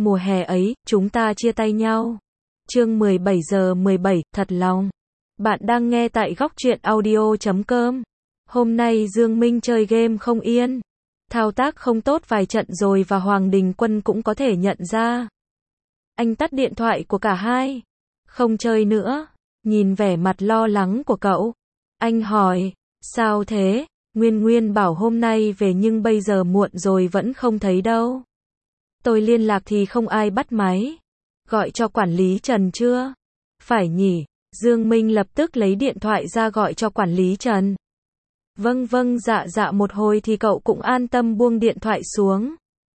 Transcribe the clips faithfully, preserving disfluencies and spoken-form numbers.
Mùa hè ấy, chúng ta chia tay nhau. Chương mười bảy giờ mười bảy, thật lòng. Bạn đang nghe tại góc truyện audio chấm com. Hôm nay Dương Minh chơi game không yên. Thao tác không tốt vài trận rồi và Hoàng Đình Quân cũng có thể nhận ra. Anh tắt điện thoại của cả hai. Không chơi nữa. Nhìn vẻ mặt lo lắng của cậu. Anh hỏi, sao thế? Nguyên Nguyên bảo hôm nay về nhưng bây giờ muộn rồi vẫn không thấy đâu. Tôi liên lạc thì không ai bắt máy. Gọi cho quản lý Trần chưa? Phải nhỉ. Dương Minh lập tức lấy điện thoại ra gọi cho quản lý Trần. Vâng vâng dạ dạ một hồi thì cậu cũng an tâm buông điện thoại xuống.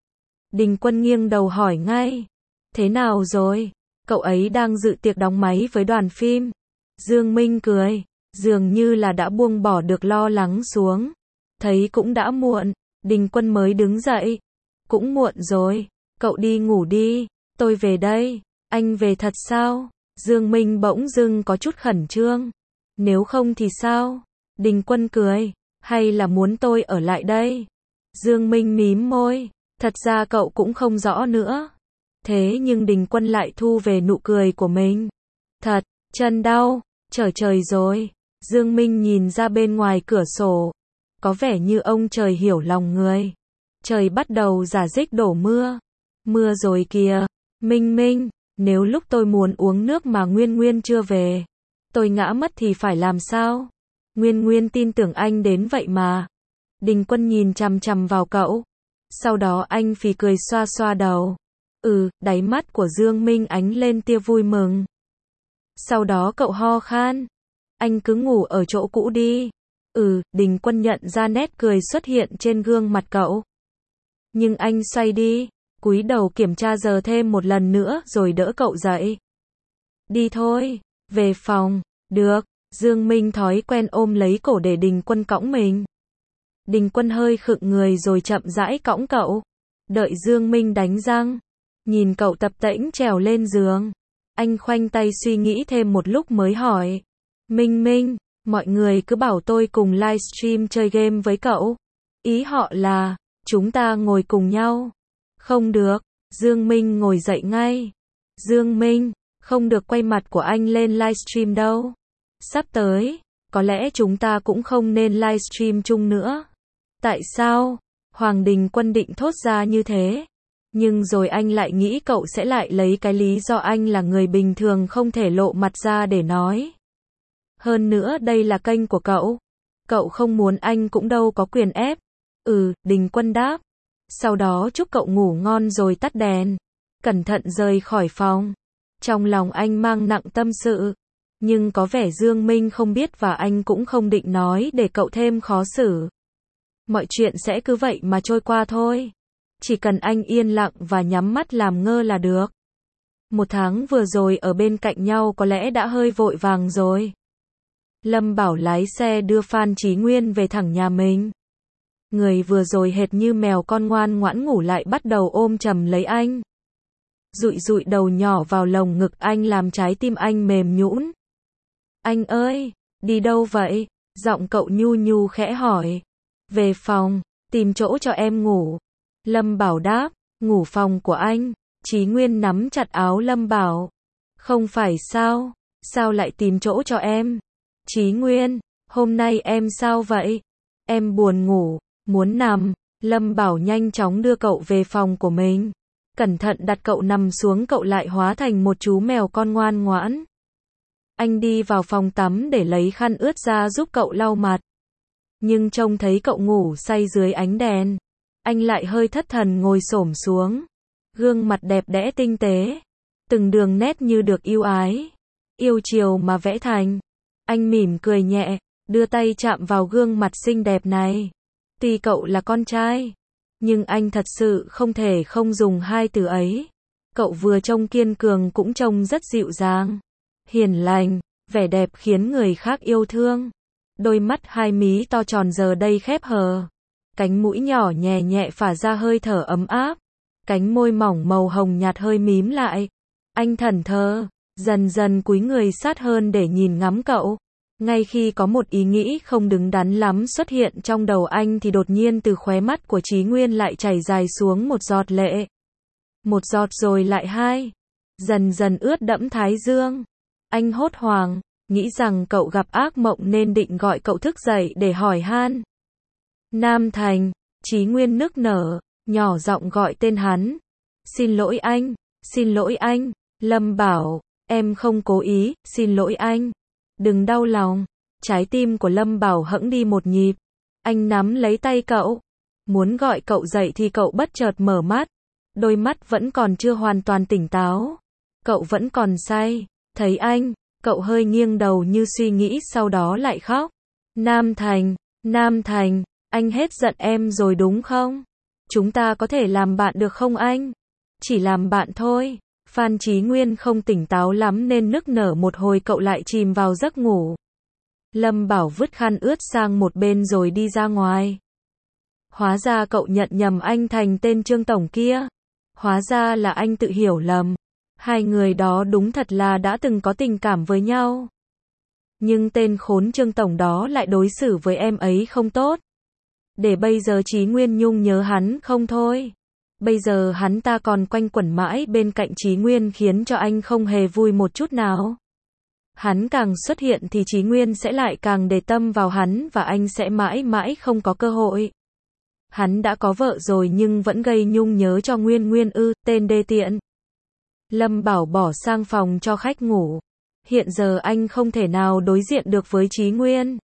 Đình Quân nghiêng đầu hỏi ngay. Thế nào rồi? Cậu ấy đang dự tiệc đóng máy với đoàn phim. Dương Minh cười. Dường như là đã buông bỏ được lo lắng xuống. Thấy cũng đã muộn. Đình Quân mới đứng dậy. Cũng muộn rồi. Cậu đi ngủ đi. Tôi về đây. Anh về thật sao? Dương Minh bỗng dưng có chút khẩn trương. Nếu không thì sao? Đình Quân cười. Hay là muốn tôi ở lại đây? Dương Minh mím môi. Thật ra cậu cũng không rõ nữa. Thế nhưng Đình Quân lại thu về nụ cười của mình. Thật, chân đau. Trời trời rồi. Dương Minh nhìn ra bên ngoài cửa sổ. Có vẻ như ông trời hiểu lòng người. Trời bắt đầu rả rích đổ mưa. Mưa rồi kìa. Minh Minh, nếu lúc tôi muốn uống nước mà Nguyên Nguyên chưa về, tôi ngã mất thì phải làm sao? Nguyên Nguyên tin tưởng anh đến vậy mà. Đình Quân nhìn chằm chằm vào cậu. Sau đó anh phì cười xoa xoa đầu. Ừ, đáy mắt của Dương Minh ánh lên tia vui mừng. Sau đó cậu ho khan. Anh cứ ngủ ở chỗ cũ đi. Ừ, Đình Quân nhận ra nét cười xuất hiện trên gương mặt cậu. Nhưng anh xoay đi, cúi đầu kiểm tra giờ thêm một lần nữa rồi đỡ cậu dậy. Đi thôi, về phòng. Được. Dương Minh thói quen ôm lấy cổ để Đình Quân cõng mình. Đình Quân hơi khựng người rồi chậm rãi cõng cậu. Đợi Dương Minh đánh răng. Nhìn cậu tập tễnh trèo lên giường. Anh khoanh tay suy nghĩ thêm một lúc mới hỏi. Minh Minh, mọi người cứ bảo tôi cùng livestream chơi game với cậu. Ý họ là, chúng ta ngồi cùng nhau. Không được. Dương Minh ngồi dậy ngay. Dương Minh, không được quay mặt của anh lên livestream đâu. Sắp tới, có lẽ chúng ta cũng không nên livestream chung nữa. Tại sao? Hoàng Đình Quân định thốt ra như thế. Nhưng rồi anh lại nghĩ cậu sẽ lại lấy cái lý do anh là người bình thường không thể lộ mặt ra để nói. Hơn nữa đây là kênh của cậu. Cậu không muốn anh cũng đâu có quyền ép. Ừ, Đình Quân đáp. Sau đó chúc cậu ngủ ngon rồi tắt đèn. Cẩn thận rời khỏi phòng. Trong lòng anh mang nặng tâm sự. Nhưng có vẻ Dương Minh không biết và anh cũng không định nói để cậu thêm khó xử. Mọi chuyện sẽ cứ vậy mà trôi qua thôi. Chỉ cần anh yên lặng và nhắm mắt làm ngơ là được. Một tháng vừa rồi ở bên cạnh nhau có lẽ đã hơi vội vàng rồi. Lâm Bảo lái xe đưa Phan Chí Nguyên về thẳng nhà mình. Người vừa rồi hệt như mèo con ngoan ngoãn ngủ lại bắt đầu ôm chầm lấy anh. Dụi dụi đầu nhỏ vào lồng ngực anh làm trái tim anh mềm nhũn. Anh ơi, đi đâu vậy? Giọng cậu nhu nhu khẽ hỏi. Về phòng, tìm chỗ cho em ngủ. Lâm Bảo đáp, ngủ phòng của anh. Chí Nguyên nắm chặt áo Lâm Bảo. Không phải sao, sao lại tìm chỗ cho em? Chí Nguyên, hôm nay em sao vậy? Em buồn ngủ, muốn nằm. Lâm Bảo nhanh chóng đưa cậu về phòng của mình. Cẩn thận đặt cậu nằm xuống, cậu lại hóa thành một chú mèo con ngoan ngoãn. Anh đi vào phòng tắm để lấy khăn ướt ra giúp cậu lau mặt. Nhưng trông thấy cậu ngủ say dưới ánh đèn. Anh lại hơi thất thần ngồi xổm xuống. Gương mặt đẹp đẽ tinh tế. Từng đường nét như được yêu ái. Yêu chiều mà vẽ thành. Anh mỉm cười nhẹ, đưa tay chạm vào gương mặt xinh đẹp này. Tuy cậu là con trai, nhưng anh thật sự không thể không dùng hai từ ấy. Cậu vừa trông kiên cường cũng trông rất dịu dàng, hiền lành, vẻ đẹp khiến người khác yêu thương. Đôi mắt hai mí to tròn giờ đây khép hờ. Cánh mũi nhỏ nhẹ nhẹ phả ra hơi thở ấm áp. Cánh môi mỏng màu hồng nhạt hơi mím lại. Anh thẫn thờ, dần dần cúi người sát hơn để nhìn ngắm cậu. Ngay khi có một ý nghĩ không đứng đắn lắm xuất hiện trong đầu anh thì đột nhiên từ khóe mắt của Chí Nguyên lại chảy dài xuống một giọt lệ. Một giọt rồi lại hai. Dần dần ướt đẫm thái dương. Anh hốt hoảng, nghĩ rằng cậu gặp ác mộng nên định gọi cậu thức dậy để hỏi han. Nam Thành, Chí Nguyên nức nở, nhỏ giọng gọi tên hắn. Xin lỗi anh, xin lỗi anh. Lâm Bảo, em không cố ý, xin lỗi anh. Đừng đau lòng. Trái tim của Lâm Bảo hững đi một nhịp. Anh nắm lấy tay cậu. Muốn gọi cậu dậy thì cậu bất chợt mở mắt. Đôi mắt vẫn còn chưa hoàn toàn tỉnh táo. Cậu vẫn còn say. Thấy anh, cậu hơi nghiêng đầu như suy nghĩ sau đó lại khóc. Nam Thành, Nam Thành, anh hết giận em rồi đúng không? Chúng ta có thể làm bạn được không anh? Chỉ làm bạn thôi. Phan Chí Nguyên không tỉnh táo lắm nên nức nở một hồi cậu lại chìm vào giấc ngủ. Lâm Bảo vứt khăn ướt sang một bên rồi đi ra ngoài. Hóa ra cậu nhận nhầm anh thành tên Trương Tổng kia. Hóa ra là anh tự hiểu lầm. Hai người đó đúng thật là đã từng có tình cảm với nhau. Nhưng tên khốn Trương Tổng đó lại đối xử với em ấy không tốt. Để bây giờ Chí Nguyên nhung nhớ hắn không thôi. Bây giờ hắn ta còn quanh quẩn mãi bên cạnh Chí Nguyên khiến cho anh không hề vui một chút nào. Hắn càng xuất hiện thì Chí Nguyên sẽ lại càng để tâm vào hắn và anh sẽ mãi mãi không có cơ hội. Hắn đã có vợ rồi nhưng vẫn gây nhung nhớ cho Nguyên Nguyên ư, tên đê tiện. Lâm Bảo bỏ sang phòng cho khách ngủ. Hiện giờ anh không thể nào đối diện được với Chí Nguyên.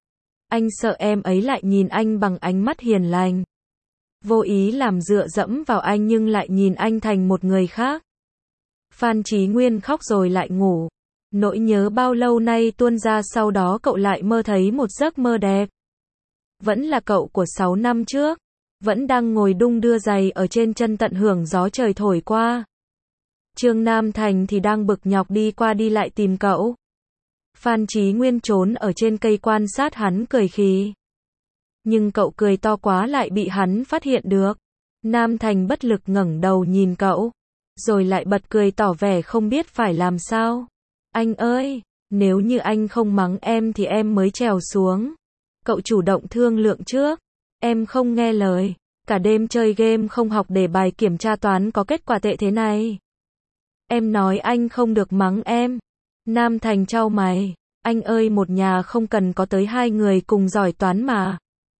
Anh sợ em ấy lại nhìn anh bằng ánh mắt hiền lành. Vô ý làm dựa dẫm vào anh nhưng lại nhìn anh thành một người khác. Phan Chí Nguyên khóc rồi lại ngủ. Nỗi nhớ bao lâu nay tuôn ra, sau đó cậu lại mơ thấy một giấc mơ đẹp. Vẫn là cậu của sáu năm trước. Vẫn đang ngồi đung đưa giày ở trên chân tận hưởng gió trời thổi qua. Trương Nam Thành thì đang bực nhọc đi qua đi lại tìm cậu. Phan Chí Nguyên trốn ở trên cây quan sát hắn cười khì. Nhưng cậu cười to quá lại bị hắn phát hiện được. Nam Thành bất lực ngẩng đầu nhìn cậu. Rồi lại bật cười tỏ vẻ không biết phải làm sao. Anh ơi, nếu như anh không mắng em thì em mới trèo xuống. Cậu chủ động thương lượng trước. Em không nghe lời. Cả đêm chơi game không học để bài kiểm tra toán có kết quả tệ thế này. Em nói anh không được mắng em. Nam Thành chau mày. Anh ơi, một nhà không cần có tới hai người cùng giỏi toán mà.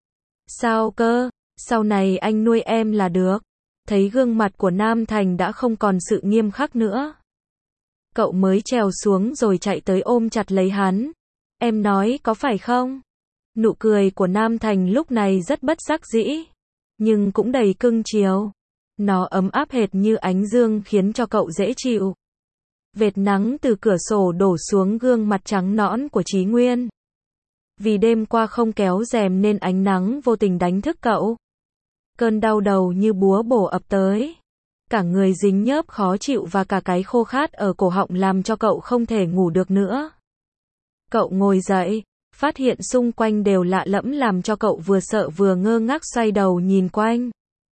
Sao cơ? Sau này anh nuôi em là được. Thấy gương mặt của Nam Thành đã không còn sự nghiêm khắc nữa. Cậu mới trèo xuống rồi chạy tới ôm chặt lấy hắn. Em nói có phải không? Nụ cười của Nam Thành lúc này rất bất đắc dĩ. Nhưng cũng đầy cưng chiều. Nó ấm áp hệt như ánh dương khiến cho cậu dễ chịu. Vệt nắng từ cửa sổ đổ xuống gương mặt trắng nõn của Chí Nguyên. Vì đêm qua không kéo rèm nên ánh nắng vô tình đánh thức cậu. Cơn đau đầu như búa bổ ập tới. Cả người dính nhớp khó chịu và cả cái khô khát ở cổ họng làm cho cậu không thể ngủ được nữa. Cậu ngồi dậy, phát hiện xung quanh đều lạ lẫm làm cho cậu vừa sợ vừa ngơ ngác xoay đầu nhìn quanh.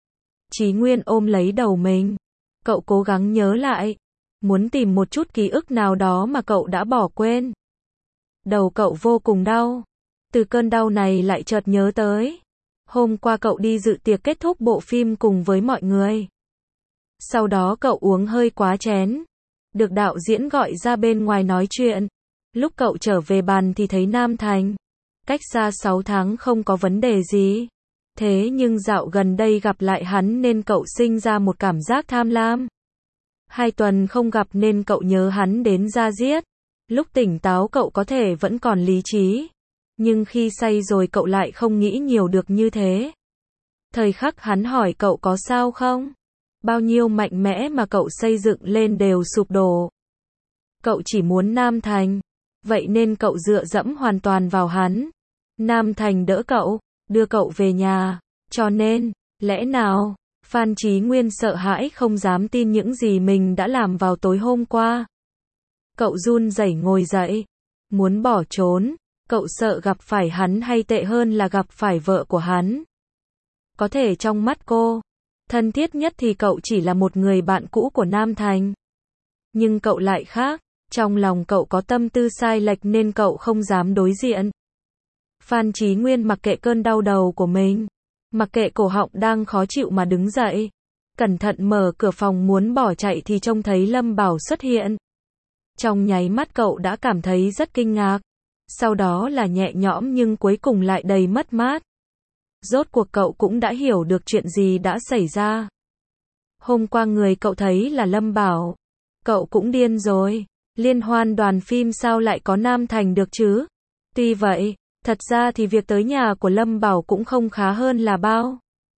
Chí Nguyên ôm lấy đầu mình. Cậu cố gắng nhớ lại. Muốn tìm một chút ký ức nào đó mà cậu đã bỏ quên. Đầu cậu vô cùng đau. Từ cơn đau này lại chợt nhớ tới. Hôm qua cậu đi dự tiệc kết thúc bộ phim cùng với mọi người. Sau đó cậu uống hơi quá chén. Được đạo diễn gọi ra bên ngoài nói chuyện. Lúc cậu trở về bàn thì thấy Nam Thành. Cách xa sáu tháng không có vấn đề gì. Thế nhưng dạo gần đây gặp lại hắn nên cậu sinh ra một cảm giác tham lam. Hai tuần không gặp nên cậu nhớ hắn đến da diết. Lúc tỉnh táo cậu có thể vẫn còn lý trí. Nhưng khi say rồi cậu lại không nghĩ nhiều được như thế. Thời khắc hắn hỏi cậu có sao không? Bao nhiêu mạnh mẽ mà cậu xây dựng lên đều sụp đổ. Cậu chỉ muốn Nam Thành. Vậy nên cậu dựa dẫm hoàn toàn vào hắn. Nam Thành đỡ cậu, đưa cậu về nhà. Cho nên, lẽ nào? Phan Chí Nguyên sợ hãi không dám tin những gì mình đã làm vào tối hôm qua. Cậu run rẩy ngồi dậy. Muốn bỏ trốn. Cậu sợ gặp phải hắn hay tệ hơn là gặp phải vợ của hắn. Có thể trong mắt cô, thân thiết nhất thì cậu chỉ là một người bạn cũ của Nam Thành. Nhưng cậu lại khác. Trong lòng cậu có tâm tư sai lệch nên cậu không dám đối diện. Phan Chí Nguyên mặc kệ cơn đau đầu của mình. Mặc kệ cổ họng đang khó chịu mà đứng dậy. cẩn thận mở cửa phòng muốn bỏ chạy thì trông thấy Lâm Bảo xuất hiện. Trong nháy mắt cậu đã cảm thấy rất kinh ngạc, sau đó là nhẹ nhõm nhưng cuối cùng lại đầy mất mát. Rốt cuộc cậu cũng đã hiểu được chuyện gì đã xảy ra. Hôm qua người cậu thấy là Lâm Bảo. Cậu cũng điên rồi. Liên hoan đoàn phim sao lại có Nam Thành được chứ? Tuy vậy, thật ra thì việc tới nhà của Lâm Bảo cũng không khá hơn là bao.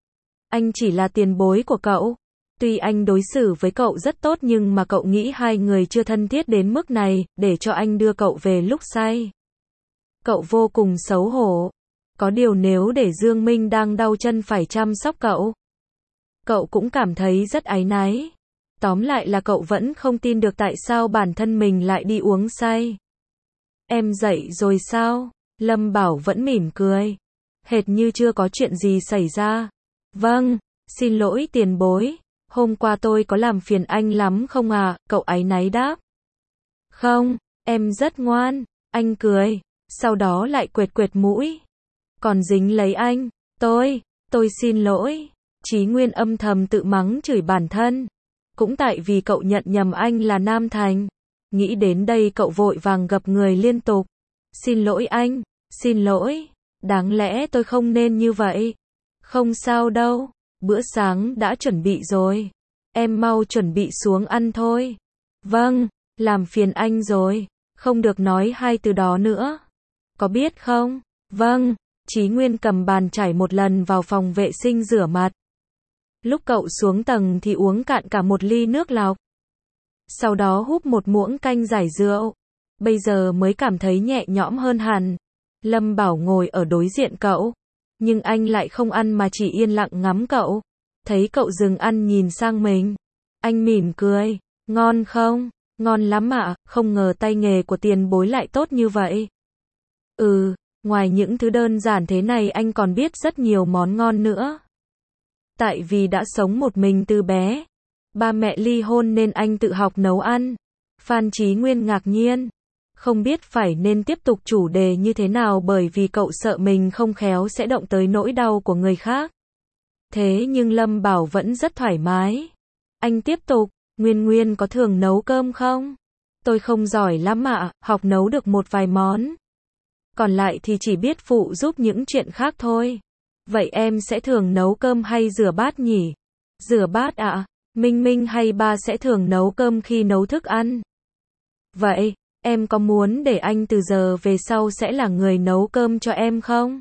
Anh chỉ là tiền bối của cậu. Tuy anh đối xử với cậu rất tốt nhưng mà cậu nghĩ hai người chưa thân thiết đến mức này, để cho anh đưa cậu về lúc say. Cậu vô cùng xấu hổ. Có điều nếu để Dương Minh đang đau chân phải chăm sóc cậu, cậu cũng cảm thấy rất áy náy. Tóm lại là cậu vẫn không tin được tại sao bản thân mình lại đi uống say. Em dậy rồi sao? Lâm Bảo vẫn mỉm cười, hệt như chưa có chuyện gì xảy ra. Vâng, xin lỗi tiền bối. Hôm qua tôi có làm phiền anh lắm không à? Cậu áy náy đáp. Không, em rất ngoan. Anh cười, sau đó lại quệt quệt mũi. Còn dính lấy anh. Tôi, tôi xin lỗi. Chí Nguyên âm thầm tự mắng chửi bản thân. Cũng tại vì cậu nhận nhầm anh là Nam Thành. Nghĩ đến đây cậu vội vàng gập người liên tục. Xin lỗi anh, xin lỗi. Đáng lẽ tôi không nên như vậy. Không sao đâu, bữa sáng đã chuẩn bị rồi. Em mau chuẩn bị xuống ăn thôi. Vâng, làm phiền anh rồi. Không được nói hai từ đó nữa. Có biết không? Vâng. Chí Nguyên cầm bàn chải một lần vào phòng vệ sinh rửa mặt. Lúc cậu xuống tầng thì uống cạn cả một ly nước lọc. Sau đó húp một muỗng canh giải rượu. Bây giờ mới cảm thấy nhẹ nhõm hơn hẳn. Lâm Bảo ngồi ở đối diện cậu. Nhưng anh lại không ăn mà chỉ yên lặng ngắm cậu. Thấy cậu dừng ăn nhìn sang mình. Anh mỉm cười. Ngon không? Ngon lắm ạ, không ngờ tay nghề của tiền bối lại tốt như vậy. Ừ, ngoài những thứ đơn giản thế này anh còn biết rất nhiều món ngon nữa. Tại vì đã sống một mình từ bé. Ba mẹ ly hôn nên anh tự học nấu ăn. Phan Chí Nguyên ngạc nhiên. Không biết phải nên tiếp tục chủ đề như thế nào bởi vì cậu sợ mình không khéo sẽ động tới nỗi đau của người khác. Thế nhưng Lâm Bảo vẫn rất thoải mái. Anh tiếp tục, Nguyên Nguyên có thường nấu cơm không? Tôi không giỏi lắm ạ, học nấu được một vài món. Còn lại thì chỉ biết phụ giúp những chuyện khác thôi. Vậy em sẽ thường nấu cơm hay rửa bát nhỉ? Rửa bát ạ, à? Minh Minh hay ba sẽ thường nấu cơm khi nấu thức ăn. Vậy, em có muốn để anh từ giờ về sau sẽ là người nấu cơm cho em không?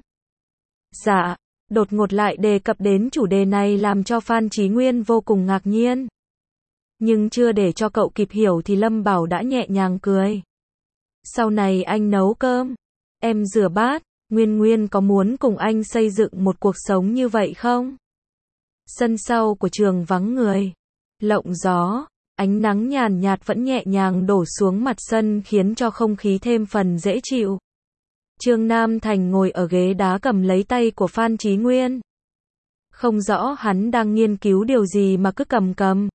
Dạ, đột ngột lại đề cập đến chủ đề này làm cho Phan Chí Nguyên vô cùng ngạc nhiên. Nhưng chưa để cho cậu kịp hiểu thì Lâm Bảo đã nhẹ nhàng cười. Sau này anh nấu cơm, em rửa bát, Nguyên Nguyên có muốn cùng anh xây dựng một cuộc sống như vậy không? Sân sau của trường vắng người. Lộng gió, ánh nắng nhàn nhạt vẫn nhẹ nhàng đổ xuống mặt sân khiến cho không khí thêm phần dễ chịu. Trương Nam Thành ngồi ở ghế đá cầm lấy tay của Phan Chí Nguyên. Không rõ hắn đang nghiên cứu điều gì mà cứ cầm cầm.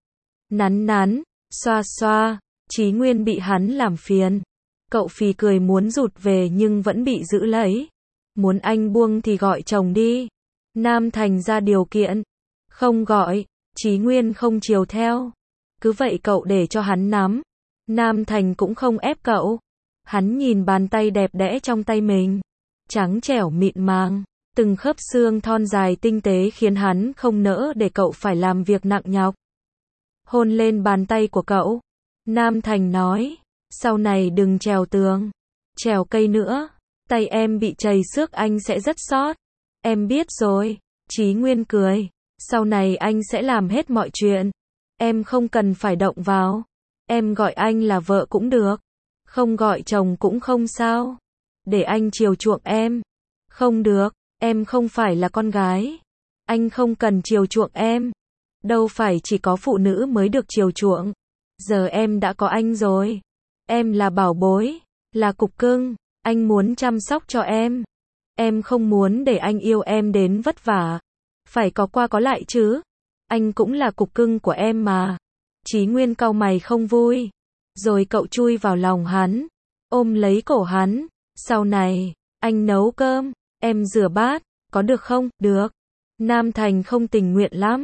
Nắn nắn, xoa xoa, Chí Nguyên bị hắn làm phiền. Cậu phì cười muốn rụt về nhưng vẫn bị giữ lấy. Muốn anh buông thì gọi chồng đi. Nam Thành ra điều kiện. Không gọi, Chí Nguyên không chiều theo. Cứ vậy cậu để cho hắn nắm. Nam Thành cũng không ép cậu. Hắn nhìn bàn tay đẹp đẽ trong tay mình. Trắng trẻo mịn màng. Từng khớp xương thon dài tinh tế khiến hắn không nỡ để cậu phải làm việc nặng nhọc. Hôn lên bàn tay của cậu. Nam Thành nói. Sau này đừng trèo tường. Trèo cây nữa. Tay em bị trầy xước anh sẽ rất sót. Em biết rồi. Chí Nguyên cười. Sau này anh sẽ làm hết mọi chuyện. Em không cần phải động vào. Em gọi anh là vợ cũng được. Không gọi chồng cũng không sao. Để anh chiều chuộng em. Không được, em không phải là con gái. Anh không cần chiều chuộng em. Đâu phải chỉ có phụ nữ mới được chiều chuộng. Giờ em đã có anh rồi. Em là bảo bối, là cục cưng. Anh muốn chăm sóc cho em. Em không muốn để anh yêu em đến vất vả. Phải có qua có lại chứ. Anh cũng là cục cưng của em mà. Chí Nguyên cau mày không vui. Rồi cậu chui vào lòng hắn. Ôm lấy cổ hắn. Sau này, anh nấu cơm, em rửa bát, có được không? Được. Nam Thành không tình nguyện lắm.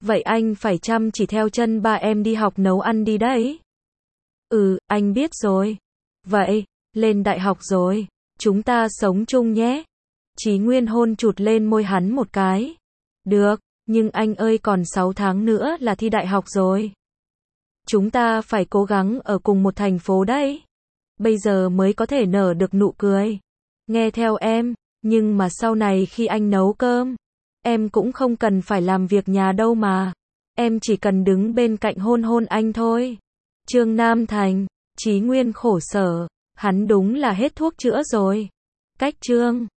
Vậy anh phải chăm chỉ theo chân ba em đi học nấu ăn đi đấy. Ừ, anh biết rồi. Vậy, lên đại học rồi, chúng ta sống chung nhé. Chí Nguyên hôn chụt lên môi hắn một cái. Được, nhưng anh ơi còn sáu tháng nữa là thi đại học rồi. Chúng ta phải cố gắng ở cùng một thành phố đấy. Bây giờ mới có thể nở được nụ cười. Nghe theo em, nhưng mà sau này khi anh nấu cơm, em cũng không cần phải làm việc nhà đâu mà. Em chỉ cần đứng bên cạnh hôn hôn anh thôi. Trương Nam Thành, Chí Nguyên khổ sở, hắn đúng là hết thuốc chữa rồi. Cách Trương